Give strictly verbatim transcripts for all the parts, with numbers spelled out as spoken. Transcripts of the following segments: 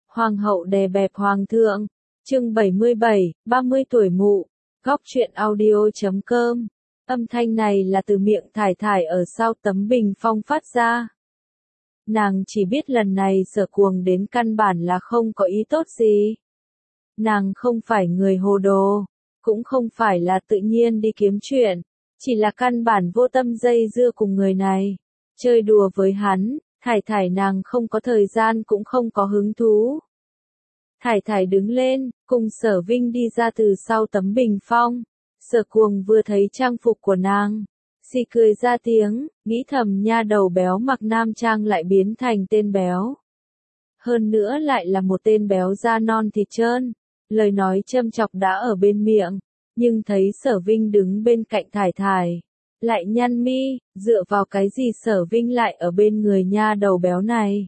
Hoàng hậu đè bẹp hoàng thượng. Chương bảy mươi bảy, ba mươi tuổi mụ. Góc truyện audio chấm com. Âm thanh này là từ miệng Thải Thải ở sau tấm bình phong phát ra. Nàng chỉ biết lần này Sở Cuồng đến căn bản là không có ý tốt gì. Nàng không phải người hồ đồ, cũng không phải là tự nhiên đi kiếm chuyện, chỉ là căn bản vô tâm dây dưa cùng người này, chơi đùa với hắn. Thải Thải nàng không có thời gian cũng không có hứng thú. Thải Thải đứng lên, cùng Sở Vinh đi ra từ sau tấm bình phong. Sở Cuồng vừa thấy trang phục của nàng, xì cười ra tiếng, nghĩ thầm nha đầu béo mặc nam trang lại biến thành tên béo. Hơn nữa lại là một tên béo da non thịt trơn. Lời nói châm chọc đã ở bên miệng, nhưng thấy Sở Vinh đứng bên cạnh Thải Thải, lại nhăn mi, dựa vào cái gì Sở Vinh lại ở bên người nha đầu béo này.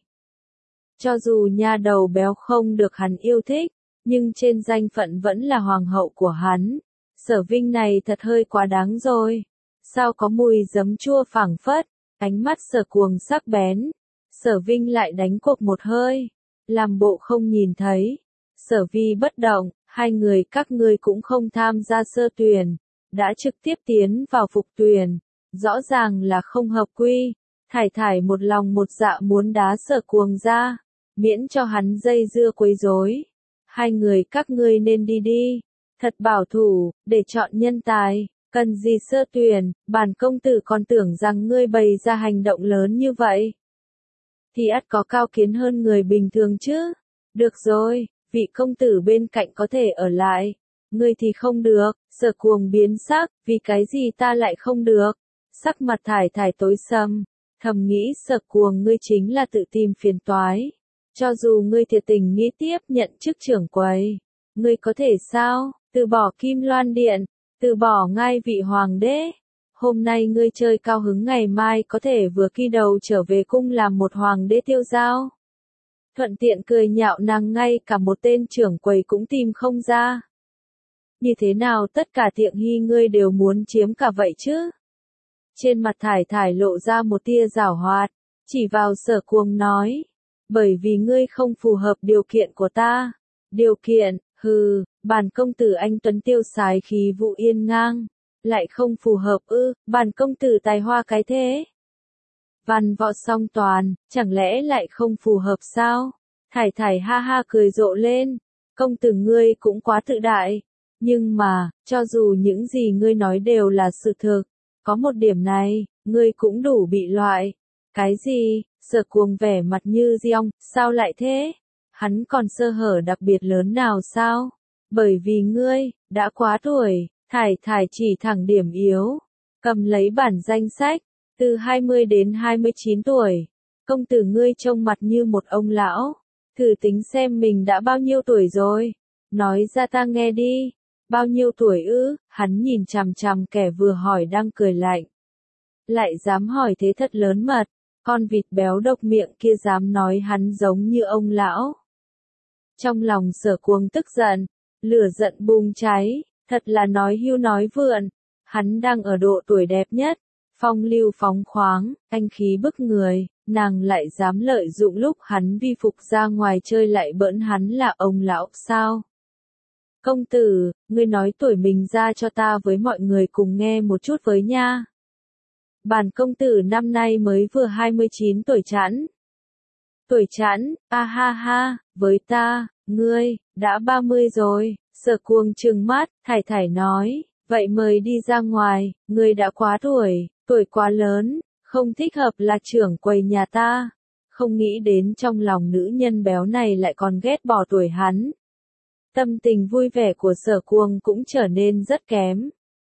Cho dù nha đầu béo không được hắn yêu thích, nhưng trên danh phận vẫn là hoàng hậu của hắn. Sở Vinh này thật hơi quá đáng rồi. Sao có mùi giấm chua phảng phất, ánh mắt Sở Cuồng sắc bén. Sở Vinh lại đánh cuộc một hơi, làm bộ không nhìn thấy. Sở Vi bất động, hai người các ngươi cũng không tham gia sơ tuyển, đã trực tiếp tiến vào phục tuyển, rõ ràng là không hợp quy. Thải Thải một lòng một dạ muốn đá Sở Cuồng ra, miễn cho hắn dây dưa quấy rối. Hai người các ngươi nên đi đi, thật bảo thủ, để chọn nhân tài, cần gì sơ tuyển, bản công tử còn tưởng rằng ngươi bày ra hành động lớn như vậy. Thì ắt có cao kiến hơn người bình thường chứ. Được rồi, vị công tử bên cạnh có thể ở lại, ngươi thì không được. Sở Cuồng biến sắc, vì cái gì ta lại không được? Sắc mặt Thải Thải tối sầm, thầm nghĩ Sở Cuồng ngươi chính là tự tìm phiền toái. Cho dù ngươi thiệt tình nghĩ tiếp nhận chức trưởng quầy, ngươi có thể sao, từ bỏ Kim Loan Điện, từ bỏ ngai vị hoàng đế. Hôm nay ngươi chơi cao hứng ngày mai có thể vừa kỳ đầu trở về cung làm một hoàng đế tiêu dao. Thuận tiện cười nhạo nàng ngay cả một tên trưởng quầy cũng tìm không ra. Như thế nào tất cả tiện nghi ngươi đều muốn chiếm cả vậy chứ? Trên mặt Thải Thải lộ ra một tia giảo hoạt, chỉ vào Sở Cuồng nói. Bởi vì ngươi không phù hợp điều kiện của ta. Điều kiện, hừ, bản công tử anh tuấn tiêu sái khí vũ yên ngang. Lại không phù hợp ư, bản công tử tài hoa cái thế. Văn võ song toàn, chẳng lẽ lại không phù hợp sao? Thải Thải ha ha cười rộ lên. Công tử ngươi cũng quá tự đại. Nhưng mà, cho dù những gì ngươi nói đều là sự thực, có một điểm này, ngươi cũng đủ bị loại. Cái gì? Sở Cuồng vẻ mặt như diong, sao lại thế? Hắn còn sơ hở đặc biệt lớn nào sao? Bởi vì ngươi, đã quá tuổi. Thải Thải chỉ thẳng điểm yếu, cầm lấy bản danh sách, từ hai mươi đến hai mươi chín tuổi. Công tử ngươi trông mặt như một ông lão, thử tính xem mình đã bao nhiêu tuổi rồi. Nói ra ta nghe đi, bao nhiêu tuổi ư? Hắn nhìn chằm chằm kẻ vừa hỏi đang cười lạnh. Lại dám hỏi thế thật lớn mật. Con vịt béo độc miệng kia dám nói hắn giống như ông lão. Trong lòng Sở Cuồng tức giận, lửa giận bùng cháy, thật là nói hưu nói vượn. Hắn đang ở độ tuổi đẹp nhất, phong lưu phóng khoáng, anh khí bức người, nàng lại dám lợi dụng lúc hắn vi phục ra ngoài chơi lại bỡn hắn là ông lão sao? Công tử, ngươi nói tuổi mình ra cho ta với mọi người cùng nghe một chút với nha. Bản công tử năm nay mới vừa hai mươi chín tuổi chẵn. Tuổi chẵn, a ha ha, với ta, ngươi, đã ba mươi rồi. Sở Cuồng trừng mắt, Thải Thải nói, vậy mời đi ra ngoài, ngươi đã quá tuổi, tuổi quá lớn, không thích hợp là trưởng quầy nhà ta. Không nghĩ đến trong lòng nữ nhân béo này lại còn ghét bỏ tuổi hắn. Tâm tình vui vẻ của Sở Cuồng cũng trở nên rất kém.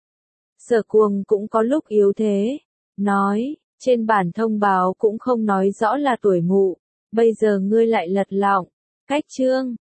Sở Cuồng cũng có lúc yếu thế. Nói, trên bản thông báo cũng không nói rõ là tuổi mụ, bây giờ ngươi lại lật lọng. Cách chương,